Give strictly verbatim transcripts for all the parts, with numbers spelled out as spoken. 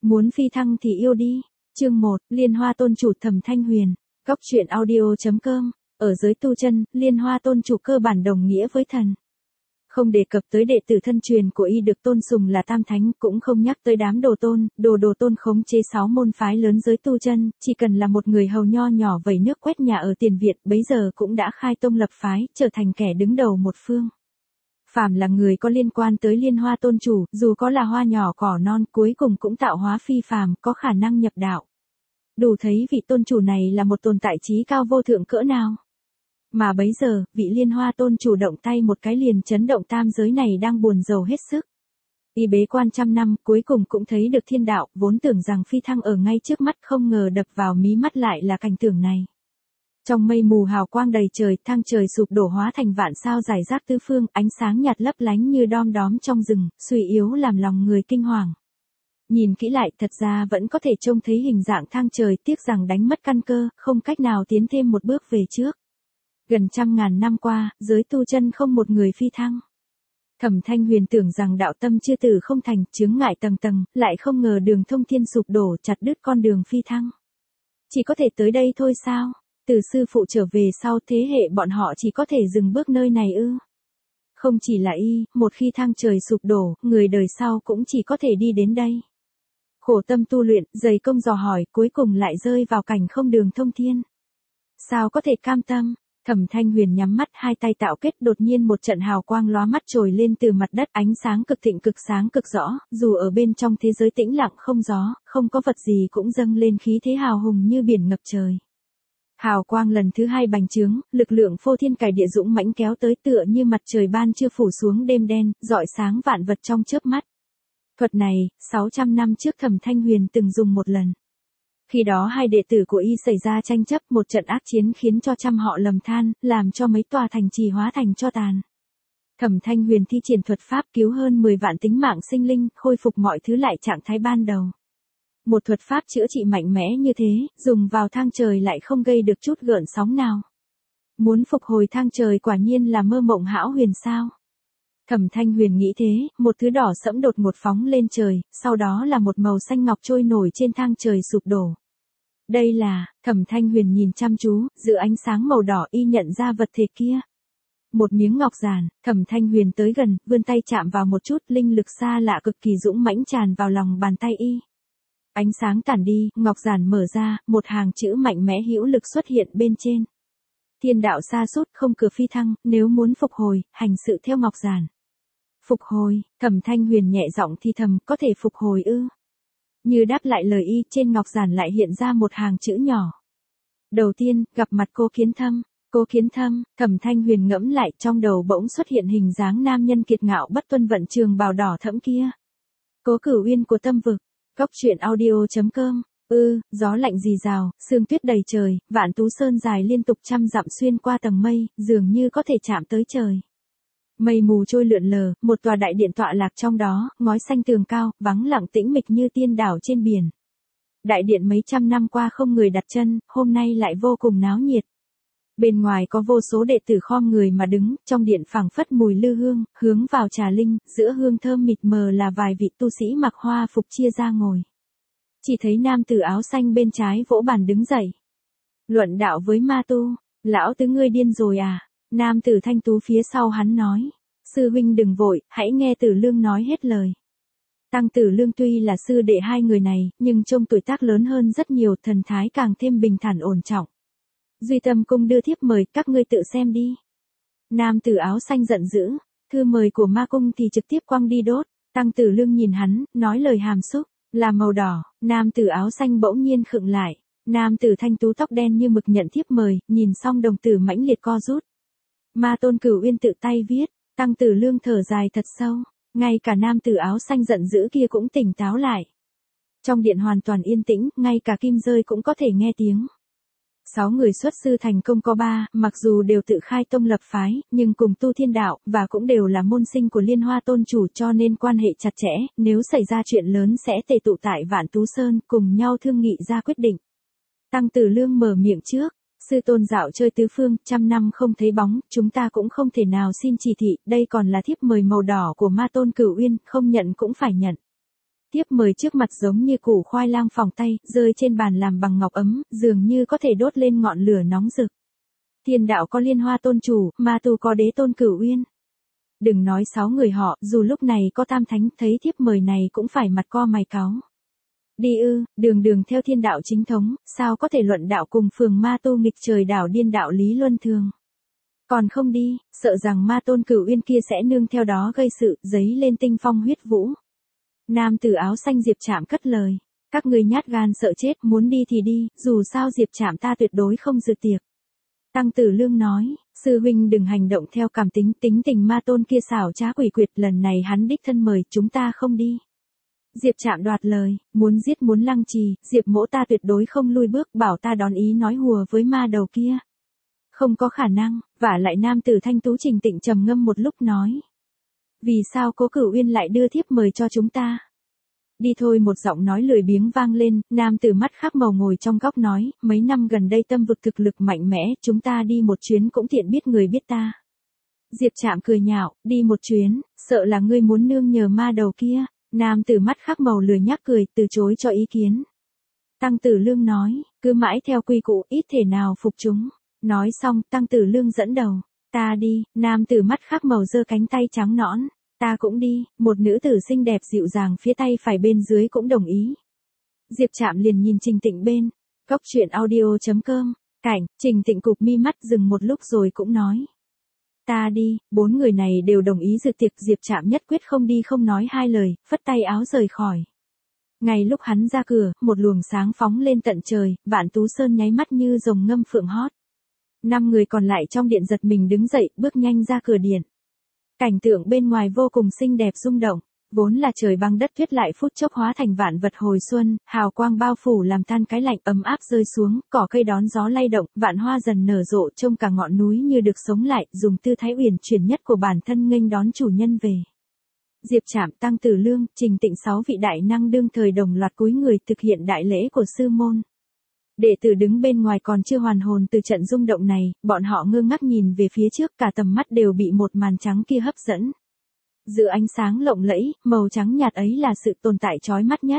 Muốn phi thăng thì yêu đi. Chương một, Liên Hoa Tôn chủ Thẩm Thanh Huyền. Góc truyện audio chấm com. Ở giới tu chân, Liên Hoa Tôn chủ cơ bản đồng nghĩa với thần. Không đề cập tới đệ tử thân truyền của y được tôn sùng là tam thánh, cũng không nhắc tới đám đồ tôn, đồ đồ tôn khống chế sáu môn phái lớn giới tu chân, chỉ cần là một người hầu nho nhỏ vẩy nước quét nhà ở tiền Việt, bấy giờ cũng đã khai tông lập phái, trở thành kẻ đứng đầu một phương. Phàm là người có liên quan tới Liên Hoa Tôn chủ, dù có là hoa nhỏ cỏ non, cuối cùng cũng tạo hóa phi phàm, có khả năng nhập đạo. Đủ thấy vị tôn chủ này là một tồn tại trí cao vô thượng cỡ nào. Mà bấy giờ, vị Liên Hoa Tôn chủ động tay một cái liền chấn động tam giới này đang buồn rầu hết sức. Y bế quan trăm năm, cuối cùng cũng thấy được thiên đạo, vốn tưởng rằng phi thăng ở ngay trước mắt, không ngờ đập vào mí mắt lại là cảnh tượng này. Trong mây mù hào quang đầy trời, thang trời sụp đổ hóa thành vạn sao rải rác tứ phương, ánh sáng nhạt lấp lánh như đom đóm trong rừng, suy yếu làm lòng người kinh hoàng. Nhìn kỹ lại, thật ra vẫn có thể trông thấy hình dạng thang trời, tiếc rằng đánh mất căn cơ, không cách nào tiến thêm một bước về trước. Gần trăm ngàn năm qua, giới tu chân không một người phi thăng. Thẩm Thanh Huyền tưởng rằng đạo tâm chưa tử không thành, chướng ngại tầng tầng, lại không ngờ đường thông thiên sụp đổ, chặt đứt con đường phi thăng. Chỉ có thể tới đây thôi sao? Từ sư phụ trở về sau, thế hệ bọn họ chỉ có thể dừng bước nơi này ư? Không chỉ là y, một khi thang trời sụp đổ, người đời sau cũng chỉ có thể đi đến đây. Khổ tâm tu luyện, dày công dò hỏi, cuối cùng lại rơi vào cảnh không đường thông thiên. Sao có thể cam tâm? Thẩm Thanh Huyền nhắm mắt, hai tay tạo kết, đột nhiên một trận hào quang lóa mắt trồi lên từ mặt đất, ánh sáng cực thịnh cực sáng cực rõ, dù ở bên trong thế giới tĩnh lặng không gió, không có vật gì cũng dâng lên khí thế hào hùng như biển ngập trời. Hào quang lần thứ hai bành trướng, lực lượng phô thiên cải địa dũng mãnh kéo tới, tựa như mặt trời ban trưa phủ xuống đêm đen, rọi sáng vạn vật trong chớp mắt. Thuật này, sáu trăm năm trước Thẩm Thanh Huyền từng dùng một lần. Khi đó hai đệ tử của y xảy ra tranh chấp, một trận ác chiến khiến cho trăm họ lầm than, làm cho mấy tòa thành trì hóa thành tro tàn. Thẩm Thanh Huyền thi triển thuật pháp cứu hơn mười vạn tính mạng sinh linh, khôi phục mọi thứ lại trạng thái ban đầu. Một thuật pháp chữa trị mạnh mẽ như thế, dùng vào thang trời lại không gây được chút gợn sóng nào. Muốn phục hồi thang trời quả nhiên là mơ mộng hão huyền sao. Thẩm Thanh Huyền nghĩ thế, một thứ đỏ sẫm đột ngột phóng lên trời, sau đó là một màu xanh ngọc trôi nổi trên thang trời sụp đổ. Đây là, Thẩm Thanh Huyền nhìn chăm chú, giữa ánh sáng màu đỏ y nhận ra vật thể kia. Một miếng ngọc giản, Thẩm Thanh Huyền tới gần, vươn tay chạm vào một chút, linh lực xa lạ cực kỳ dũng mãnh tràn vào lòng bàn tay y. Ánh sáng tản đi, ngọc giản mở ra, một hàng chữ mạnh mẽ hữu lực xuất hiện bên trên. Thiên đạo sa sút, không cửa phi thăng, nếu muốn phục hồi, hành sự theo ngọc giản. Phục hồi, Thẩm Thanh Huyền nhẹ giọng thi thầm, có thể phục hồi ư? Như đáp lại lời y, trên ngọc giản lại hiện ra một hàng chữ nhỏ. Đầu tiên, gặp mặt Cô Kiến Thâm. Cô Kiến Thâm, Thẩm Thanh Huyền ngẫm lại, trong đầu bỗng xuất hiện hình dáng nam nhân kiệt ngạo bất tuân vận trường bào đỏ thẫm kia. Cố Cửu Uyên của tâm vực. Góc truyện audio chấm com. Ư, gió lạnh rì rào, sương tuyết đầy trời, Vạn Tú Sơn dài liên tục trăm dặm xuyên qua tầng mây, dường như có thể chạm tới trời. Mây mù trôi lượn lờ, một tòa đại điện tọa lạc trong đó, ngói xanh tường cao, vắng lặng tĩnh mịch như tiên đảo trên biển. Đại điện mấy trăm năm qua không người đặt chân, hôm nay lại vô cùng náo nhiệt. Bên ngoài có vô số đệ tử khom người mà đứng, trong điện phảng phất mùi lư hương, hướng vào trà linh, giữa hương thơm mịt mờ là vài vị tu sĩ mặc hoa phục chia ra ngồi. Chỉ thấy nam tử áo xanh bên trái vỗ bàn đứng dậy. Luận đạo với ma tu, lão tứ ngươi điên rồi à? Nam tử thanh tú phía sau hắn nói. Sư huynh đừng vội, hãy nghe Tử Lương nói hết lời. Tăng Tử Lương tuy là sư đệ hai người này, nhưng trông tuổi tác lớn hơn rất nhiều, thần thái càng thêm bình thản ổn trọng. Duy Tâm Cung đưa thiếp mời, các ngươi tự xem đi. Nam tử áo xanh giận dữ, thư mời của ma cung thì trực tiếp quăng đi đốt. Tăng Tử Lương nhìn hắn, nói lời hàm xúc, là màu đỏ. Nam tử áo xanh bỗng nhiên khựng lại. Nam tử thanh tú tóc đen như mực nhận thiếp mời, nhìn xong đồng tử mãnh liệt co rút. Ma Tôn Cửu Uyên tự tay viết. Tăng Tử Lương thở dài thật sâu, ngay cả nam tử áo xanh giận dữ kia cũng tỉnh táo lại. Trong điện hoàn toàn yên tĩnh, ngay cả kim rơi cũng có thể nghe tiếng. Sáu người xuất sư thành công có ba, mặc dù đều tự khai tông lập phái, nhưng cùng tu thiên đạo, và cũng đều là môn sinh của Liên Hoa Tôn chủ, cho nên quan hệ chặt chẽ, nếu xảy ra chuyện lớn sẽ tề tụ tại Vạn Tú Sơn, cùng nhau thương nghị ra quyết định. Tăng Tử Lương mở miệng trước. Sư tôn dạo chơi tứ phương, trăm năm không thấy bóng, chúng ta cũng không thể nào xin chỉ thị, đây còn là thiếp mời màu đỏ của Ma Tôn Cửu Uyên, không nhận cũng phải nhận. Thiếp mời trước mặt giống như củ khoai lang phỏng tay, rơi trên bàn làm bằng ngọc ấm, dường như có thể đốt lên ngọn lửa nóng rực. Thiên đạo có Liên Hoa tôn chủ, ma tu có Đế tôn Cửu Uyên. Đừng nói sáu người họ, dù lúc này có tam thánh, thấy thiếp mời này cũng phải mặt co mày cáu. Đi ư, đường đường theo thiên đạo chính thống, sao có thể luận đạo cùng phường ma tu nghịch trời đảo điên đạo lý luân thường. Còn không đi, sợ rằng ma tôn Cửu Uyên kia sẽ nương theo đó gây sự, giấy lên tinh phong huyết vũ. Nam tử áo xanh Diệp Trạm cất lời, các ngươi nhát gan sợ chết, muốn đi thì đi, dù sao Diệp Trạm ta tuyệt đối không dự tiệc. Tăng Tử Lương nói, sư huynh đừng hành động theo cảm tính, tính tình ma tôn kia xảo trá quỷ quyệt, lần này hắn đích thân mời, chúng ta không đi. Diệp Trạm đoạt lời, muốn giết muốn lăng trì, Diệp mỗ ta tuyệt đối không lui bước, bảo ta đón ý nói hùa với ma đầu kia. Không có khả năng, vả lại nam tử thanh tú Trình Tịnh trầm ngâm một lúc nói. Vì sao Cố Cửu Uyên lại đưa thiếp mời cho chúng ta? Đi thôi, một giọng nói lười biếng vang lên, nam tử mắt khác màu ngồi trong góc nói, mấy năm gần đây tâm vực thực lực mạnh mẽ, chúng ta đi một chuyến cũng tiện biết người biết ta. Diệp Trạm cười nhạo, đi một chuyến, sợ là ngươi muốn nương nhờ ma đầu kia. Nam tử mắt khác màu lười nhác cười, từ chối cho ý kiến. Tăng Tử Lương nói, cứ mãi theo quy củ, ít thể nào phục chúng. Nói xong, Tăng Tử Lương dẫn đầu, ta đi. Nam tử mắt khác màu giơ cánh tay trắng nõn, ta cũng đi. Một nữ tử xinh đẹp dịu dàng phía tay phải bên dưới cũng đồng ý. Diệp Trạm liền nhìn Trình Tịnh bên, góc truyện audio chấm com, cảnh, Trình Tịnh cụp mi mắt dừng một lúc rồi cũng nói. Ta đi. Bốn người này đều đồng ý dự tiệc, Diệp Trạm nhất quyết không đi không nói hai lời, phất tay áo rời khỏi. Ngay lúc hắn ra cửa, một luồng sáng phóng lên tận trời, Vạn Tú Sơn nháy mắt như rồng ngâm phượng hót. Năm người còn lại trong điện giật mình đứng dậy, bước nhanh ra cửa điện. Cảnh tượng bên ngoài vô cùng xinh đẹp rung động, vốn là trời băng đất tuyết lại phút chốc hóa thành vạn vật hồi xuân, hào quang bao phủ làm tan cái lạnh, ấm áp rơi xuống, cỏ cây đón gió lay động, vạn hoa dần nở rộ, trông cả ngọn núi như được sống lại, dùng tư thái uyển chuyển nhất của bản thân nghênh đón chủ nhân về. Diệp Trạm, Tăng Tử Lương, Trình Tịnh sáu vị đại năng đương thời đồng loạt cúi người thực hiện đại lễ của sư môn. Đệ tử đứng bên ngoài còn chưa hoàn hồn từ trận rung động này, bọn họ ngơ ngác nhìn về phía trước, cả tầm mắt đều bị một màn trắng kia hấp dẫn. Giữa ánh sáng lộng lẫy, màu trắng nhạt ấy là sự tồn tại chói mắt nhất.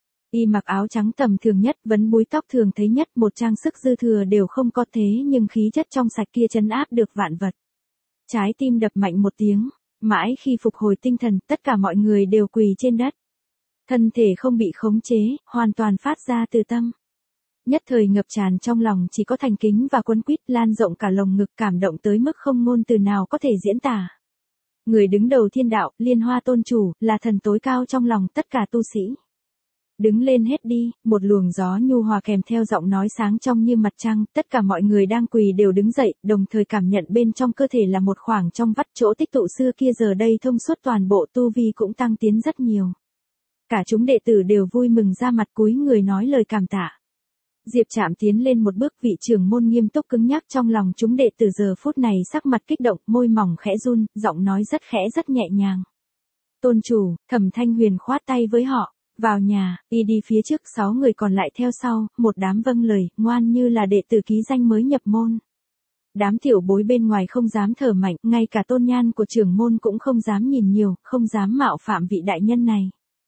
Y mặc áo trắng tầm thường nhất, vấn búi tóc thường thấy nhất, một trang sức dư thừa đều không có, thế nhưng khí chất trong sạch kia trấn áp được vạn vật. Trái tim đập mạnh một tiếng, mãi khi phục hồi tinh thần, tất cả mọi người đều quỳ trên đất. Thân thể không bị khống chế, hoàn toàn phát ra từ tâm. Nhất thời ngập tràn trong lòng chỉ có thành kính và quấn quýt, lan rộng cả lồng ngực, cảm động tới mức không ngôn từ nào có thể diễn tả. Người đứng đầu thiên đạo, Liên Hoa tôn chủ, là thần tối cao trong lòng tất cả tu sĩ. Đứng lên hết đi, một luồng gió nhu hòa kèm theo giọng nói sáng trong như mặt trăng, tất cả mọi người đang quỳ đều đứng dậy, đồng thời cảm nhận bên trong cơ thể là một khoảng trong vắt, chỗ tích tụ xưa kia giờ đây thông suốt, toàn bộ tu vi cũng tăng tiến rất nhiều. Cả chúng đệ tử đều vui mừng ra mặt cúi người nói lời cảm tạ. Diệp Trạm tiến lên một bước, vị trưởng môn nghiêm túc cứng nhắc, trong lòng chúng đệ tử giờ phút này sắc mặt kích động, môi mỏng khẽ run, giọng nói rất khẽ rất nhẹ nhàng. Tôn chủ, Thẩm Thanh Huyền khoát tay với họ, vào nhà, y đi phía trước, sáu người còn lại theo sau, một đám vâng lời, ngoan như là đệ tử ký danh mới nhập môn. Đám tiểu bối bên ngoài không dám thở mạnh, ngay cả tôn nhan của trưởng môn cũng không dám nhìn nhiều, không dám mạo phạm vị đại nhân này.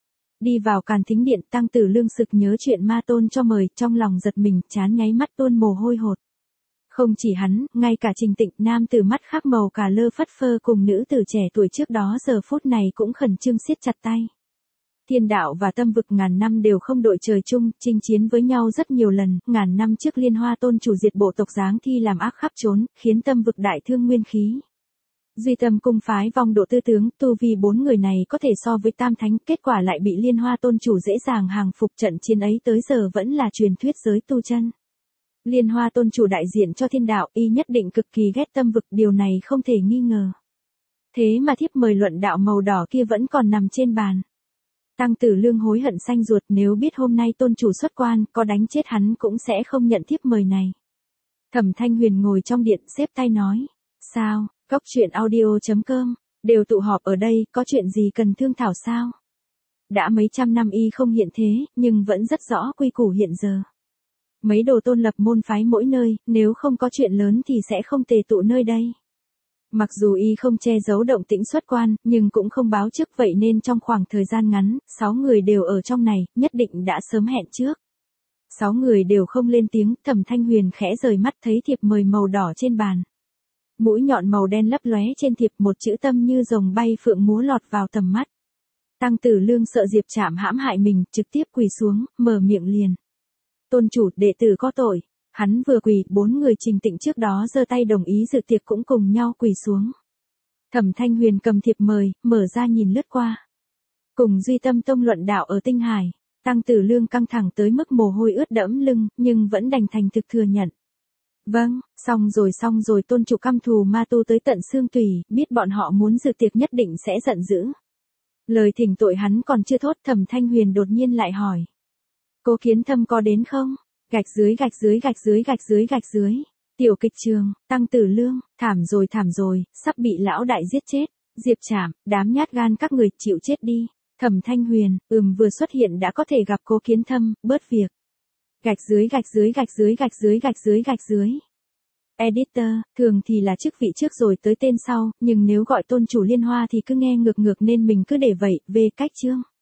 Đi vào Càn Thính Điện, Tăng Tử Lương sực nhớ chuyện ma tôn cho mời, trong lòng giật mình, chán nháy mắt tuôn mồ hôi hột. Không chỉ hắn, ngay cả Trình Tịnh, nam tử mắt khác màu cả lơ phất phơ cùng nữ tử trẻ tuổi trước đó giờ phút này cũng khẩn trương siết chặt tay. Thiên đạo và tâm vực ngàn năm đều không đội trời chung, chinh chiến với nhau rất nhiều lần, ngàn năm trước Liên Hoa tôn chủ diệt bộ tộc Giáng Thi làm ác khắp trốn, khiến tâm vực đại thương nguyên khí. Duy Tâm cung phái vong độ tư tướng, tu vi bốn người này có thể so với tam thánh, kết quả lại bị Liên Hoa tôn chủ dễ dàng hàng phục, trận chiến ấy tới giờ vẫn là truyền thuyết giới tu chân. Liên Hoa tôn chủ đại diện cho thiên đạo, y nhất định cực kỳ ghét tâm vực, điều này không thể nghi ngờ. Thế mà thiếp mời luận đạo màu đỏ kia vẫn còn nằm trên bàn. Tăng Tử Lương hối hận xanh ruột, nếu biết hôm nay tôn chủ xuất quan, có đánh chết hắn cũng sẽ không nhận thiếp mời này. Thẩm Thanh Huyền ngồi trong điện xếp tay nói, sao, góc truyện audio chấm com, đều tụ họp ở đây, có chuyện gì cần thương thảo sao? Đã mấy trăm năm y không hiện thế, nhưng vẫn rất rõ quy củ hiện giờ. Mấy đồ tôn lập môn phái mỗi nơi, nếu không có chuyện lớn thì sẽ không tề tụ nơi đây. Mặc dù y không che giấu động tĩnh xuất quan, nhưng cũng không báo trước vậy nên trong khoảng thời gian ngắn, sáu người đều ở trong này, nhất định đã sớm hẹn trước. Sáu người đều không lên tiếng, Thẩm Thanh Huyền khẽ rời mắt thấy thiệp mời màu đỏ trên bàn. Mũi nhọn màu đen lấp lóe trên thiệp, một chữ tâm như rồng bay phượng múa lọt vào tầm mắt. Tăng Tử Lương sợ Diệp Trảm hãm hại mình, trực tiếp quỳ xuống, mở miệng liền. Tôn chủ, đệ tử có tội. Hắn vừa quỳ, bốn người Trình Tịnh trước đó giơ tay đồng ý dự tiệc cũng cùng nhau quỳ xuống. Thẩm Thanh Huyền cầm thiệp mời, mở ra nhìn lướt qua. Cùng Duy Tâm Tông luận đạo ở Tinh Hải, Tăng Tử Lương căng thẳng tới mức mồ hôi ướt đẫm lưng, nhưng vẫn đành thành thực thừa nhận. Vâng, xong rồi xong rồi, tôn chủ căm thù ma tu tới tận xương tủy, biết bọn họ muốn dự tiệc nhất định sẽ giận dữ. Lời thỉnh tội hắn còn chưa thốt, Thẩm Thanh Huyền đột nhiên lại hỏi. Cố Kiến Thâm có đến không? Gạch dưới gạch dưới gạch dưới gạch dưới gạch dưới. Tiểu kịch trường, Tăng Tử Lương, thảm rồi thảm rồi, sắp bị lão đại giết chết. Diệp Trảm, đám nhát gan các người, chịu chết đi. Thẩm Thanh Huyền, ừm vừa xuất hiện đã có thể gặp Cố Kiến Thâm, bớt việc. Gạch dưới gạch dưới gạch dưới gạch dưới gạch dưới gạch dưới. Editor, thường thì là chức vị trước rồi tới tên sau, nhưng nếu gọi tôn chủ Liên Hoa thì cứ nghe ngược ngược nên mình cứ để vậy, về cách chương.